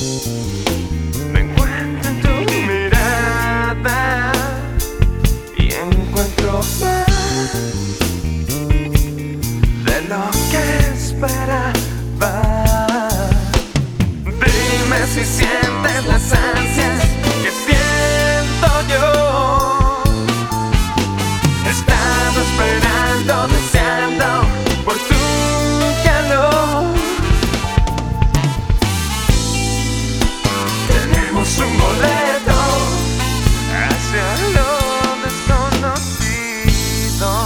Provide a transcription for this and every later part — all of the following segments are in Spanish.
Me encuentro en tu mirada y encuentro más de lo que esperaba. Dime si sientes las ansias que siento yo. He estado esperando, deseando por tu calor. Tenemos un boleto hacia lo desconocido.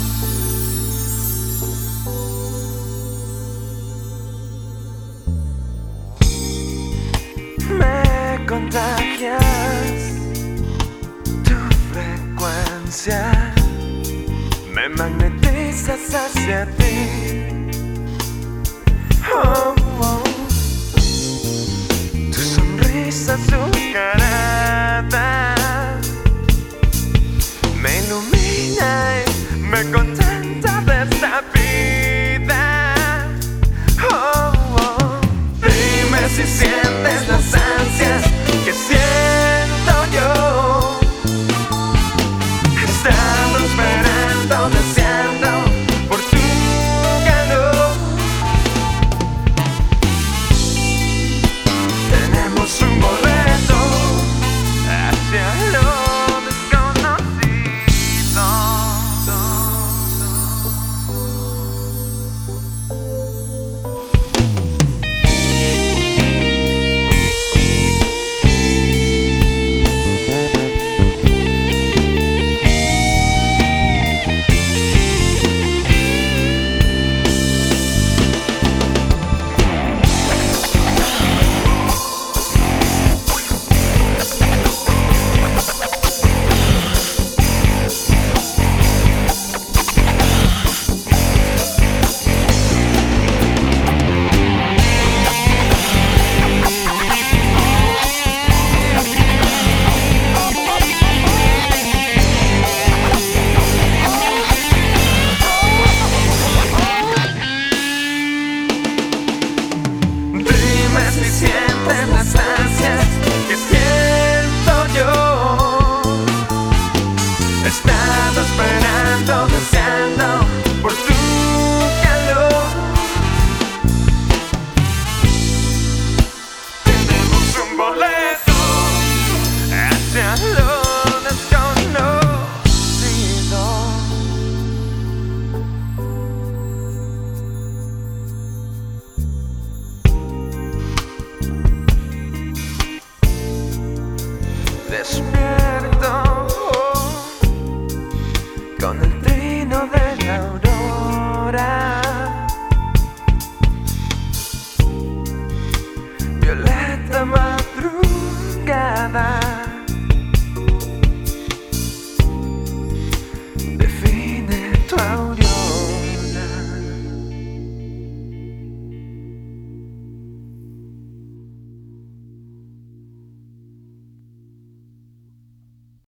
Me contagias, tu frecuencia me magnetizas hacia ti. Oh, oh. Tu sonrisa azucarada me ilumina y me contenta de esta vida. Oh, oh. Dime si sientes las ansias que siento yo. Estando esperando, deseando por tu calor. Tenemos un boleto hacia lo desconocido. Si sientes las ansias que siento yo. He estado esperando, deseando por tu calor. Tenemos un boleto hacia lo desconocido. Despierto con el trino de la aurora, violeta madrugada.